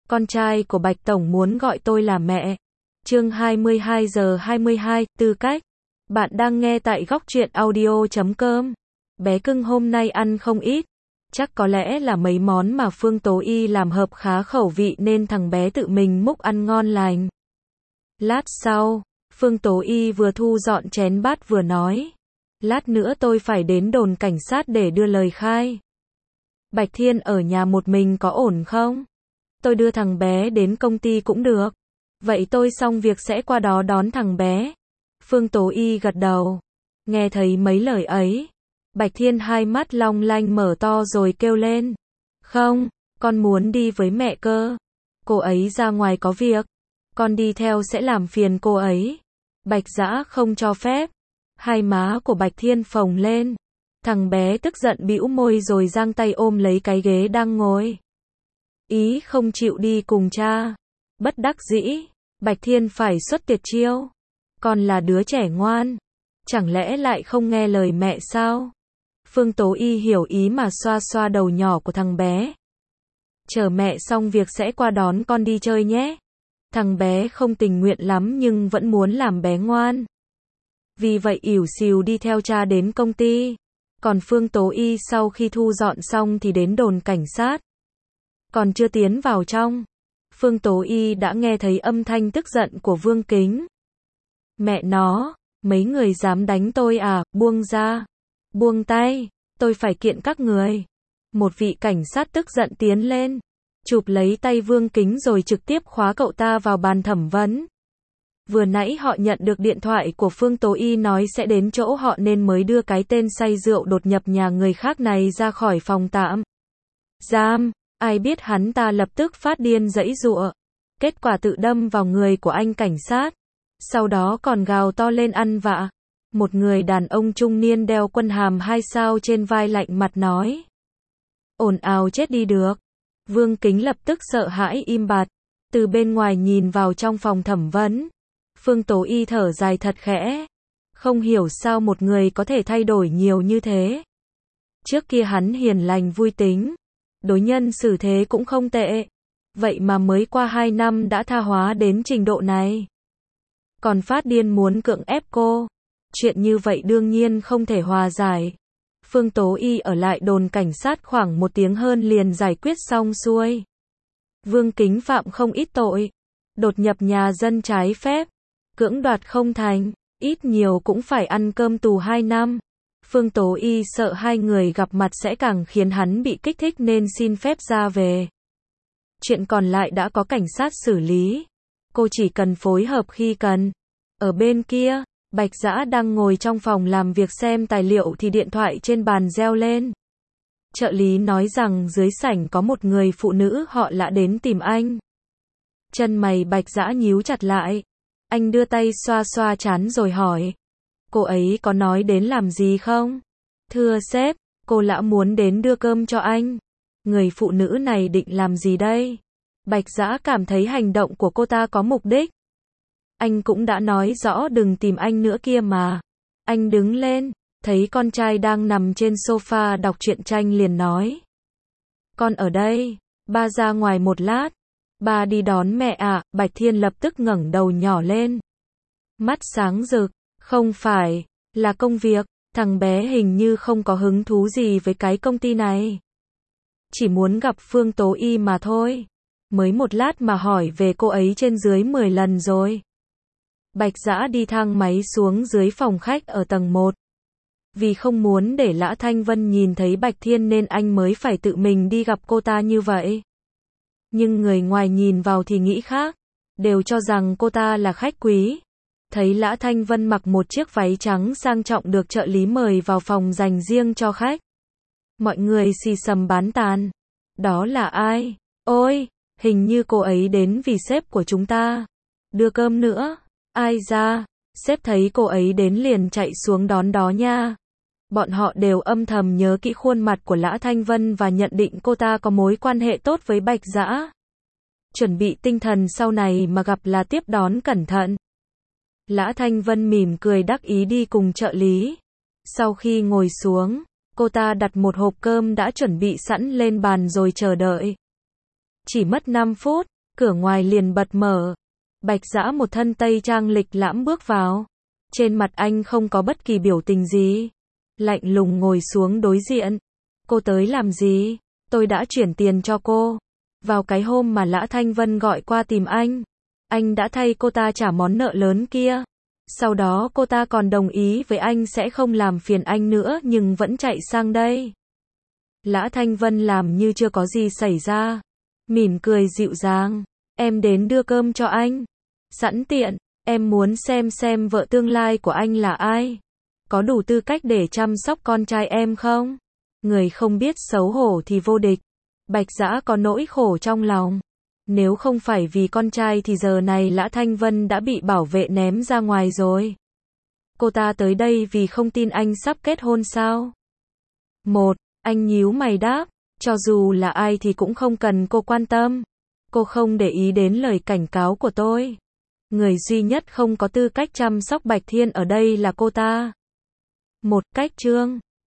con trai của Bạch Tổng muốn gọi tôi là mẹ. Chương 22 giờ 22, tư cách. Bạn đang nghe tại góc truyện audio.com. Bé cưng hôm nay ăn không ít. Chắc có lẽ là mấy món mà Phương Tố Y làm hợp khá khẩu vị nên thằng bé tự mình múc ăn ngon lành. Lát sau, Phương Tố Y vừa thu dọn chén bát vừa nói. Lát nữa tôi phải đến đồn cảnh sát để đưa lời khai. Bạch Thiên ở nhà một mình có ổn không? Tôi đưa thằng bé đến công ty cũng được. Vậy tôi xong việc sẽ qua đó đón thằng bé. Phương Tố Y gật đầu. Nghe thấy mấy lời ấy, Bạch Thiên hai mắt long lanh mở to rồi kêu lên. Không, con muốn đi với mẹ cơ. Cô ấy ra ngoài có việc. Con đi theo sẽ làm phiền cô ấy. Bạch Dã không cho phép. Hai má của Bạch Thiên phồng lên. Thằng bé tức giận bĩu môi rồi giang tay ôm lấy cái ghế đang ngồi. Ý không chịu đi cùng cha. Bất đắc dĩ, Bạch Thiên phải xuất tuyệt chiêu. Con là đứa trẻ ngoan. Chẳng lẽ lại không nghe lời mẹ sao? Phương Tố Y hiểu ý mà xoa xoa đầu nhỏ của thằng bé. Chờ mẹ xong việc sẽ qua đón con đi chơi nhé. Thằng bé không tình nguyện lắm nhưng vẫn muốn làm bé ngoan. Vì vậy ỉu xìu đi theo cha đến công ty. Còn Phương Tố Y sau khi thu dọn xong thì đến đồn cảnh sát. Còn chưa tiến vào trong, Phương Tố Y đã nghe thấy âm thanh tức giận của Vương Kính. Mẹ nó, mấy người dám đánh tôi à, buông ra. Buông tay, tôi phải kiện các người. Một vị cảnh sát tức giận tiến lên, chụp lấy tay Vương Kính rồi trực tiếp khóa cậu ta vào bàn thẩm vấn. Vừa nãy họ nhận được điện thoại của Phương Tố Y nói sẽ đến chỗ họ nên mới đưa cái tên say rượu đột nhập nhà người khác này ra khỏi phòng tạm giam. Ai biết hắn ta lập tức phát điên giãy giụa. Kết quả tự đâm vào người của anh cảnh sát. Sau đó còn gào to lên ăn vạ. Một người đàn ông trung niên đeo quân hàm 2 sao trên vai lạnh mặt nói. Ồn ào chết đi được. Vương Kính lập tức sợ hãi im bặt. Từ bên ngoài nhìn vào trong phòng thẩm vấn. Phương Tố Y thở dài thật khẽ. Không hiểu sao một người có thể thay đổi nhiều như thế. Trước kia hắn hiền lành vui tính. Đối nhân xử thế cũng không tệ. Vậy mà mới qua 2 năm đã tha hóa đến trình độ này. Còn phát điên muốn cưỡng ép cô. Chuyện như vậy đương nhiên không thể hòa giải. Phương Tố Y ở lại đồn cảnh sát khoảng 1 tiếng hơn liền giải quyết xong xuôi. Vương Kính phạm không ít tội. Đột nhập nhà dân trái phép. Cưỡng đoạt không thành. Ít nhiều cũng phải ăn cơm tù 2 năm. Phương Tố Y sợ hai người gặp mặt sẽ càng khiến hắn bị kích thích nên xin phép ra về. Chuyện còn lại đã có cảnh sát xử lý. Cô chỉ cần phối hợp khi cần. Ở bên kia, Bạch Dã đang ngồi trong phòng làm việc xem tài liệu thì điện thoại trên bàn reo lên. Trợ lý nói rằng dưới sảnh có một người phụ nữ họ Lã đến tìm anh. Chân mày Bạch Dã nhíu chặt lại. Anh đưa tay xoa xoa trán rồi hỏi. Cô ấy có nói đến làm gì không? Thưa sếp, cô Lã muốn đến đưa cơm cho anh. Người phụ nữ này định làm gì đây? Bạch Dã cảm thấy hành động của cô ta có mục đích. Anh cũng đã nói rõ đừng tìm anh nữa kia mà. Anh đứng lên, thấy con trai đang nằm trên sofa đọc truyện tranh liền nói. Con ở đây, ba ra ngoài một lát. Ba đi đón mẹ à, Bạch Thiên lập tức ngẩng đầu nhỏ lên. Mắt sáng rực, không phải, là công việc, thằng bé hình như không có hứng thú gì với cái công ty này. Chỉ muốn gặp Phương Tố Y mà thôi. Mới một lát mà hỏi về cô ấy trên dưới 10 lần rồi. Bạch Dã đi thang máy xuống dưới phòng khách ở tầng 1. Vì không muốn để Lã Thanh Vân nhìn thấy Bạch Thiên nên anh mới phải tự mình đi gặp cô ta như vậy. Nhưng người ngoài nhìn vào thì nghĩ khác. Đều cho rằng cô ta là khách quý. Thấy Lã Thanh Vân mặc một chiếc váy trắng sang trọng được trợ lý mời vào phòng dành riêng cho khách. Mọi người xì xầm bán tàn. Đó là ai? Ôi, hình như cô ấy đến vì sếp của chúng ta. Đưa cơm nữa. Ai ra? Sếp thấy cô ấy đến liền chạy xuống đón đó nha. Bọn họ đều âm thầm nhớ kỹ khuôn mặt của Lã Thanh Vân và nhận định cô ta có mối quan hệ tốt với Bạch Dã. Chuẩn bị tinh thần sau này mà gặp là tiếp đón cẩn thận. Lã Thanh Vân mỉm cười đắc ý đi cùng trợ lý. Sau khi ngồi xuống, cô ta đặt một hộp cơm đã chuẩn bị sẵn lên bàn rồi chờ đợi. Chỉ mất 5 phút, cửa ngoài liền bật mở. Bạch Dã một thân tây trang lịch lãm bước vào. Trên mặt anh không có bất kỳ biểu tình gì. Lạnh lùng ngồi xuống đối diện. Cô tới làm gì? Tôi đã chuyển tiền cho cô. Vào cái hôm mà Lã Thanh Vân gọi qua tìm anh đã thay cô ta trả món nợ lớn kia. Sau đó cô ta còn đồng ý với anh sẽ không làm phiền anh nữa nhưng vẫn chạy sang đây. Lã Thanh Vân làm như chưa có gì xảy ra. Mỉm cười dịu dàng. Em đến đưa cơm cho anh. Sẵn tiện, em muốn xem vợ tương lai của anh là ai. Có đủ tư cách để chăm sóc con trai em không? Người không biết xấu hổ thì vô địch. Bạch Dã có nỗi khổ trong lòng. Nếu không phải vì con trai thì giờ này Lã Thanh Vân đã bị bảo vệ ném ra ngoài rồi. Cô ta tới đây vì không tin anh sắp kết hôn sao? Anh nhíu mày đáp, cho dù là ai thì cũng không cần cô quan tâm. Cô không để ý đến lời cảnh cáo của tôi. Người duy nhất không có tư cách chăm sóc Bạch Thiên ở đây là cô ta. Cách Trương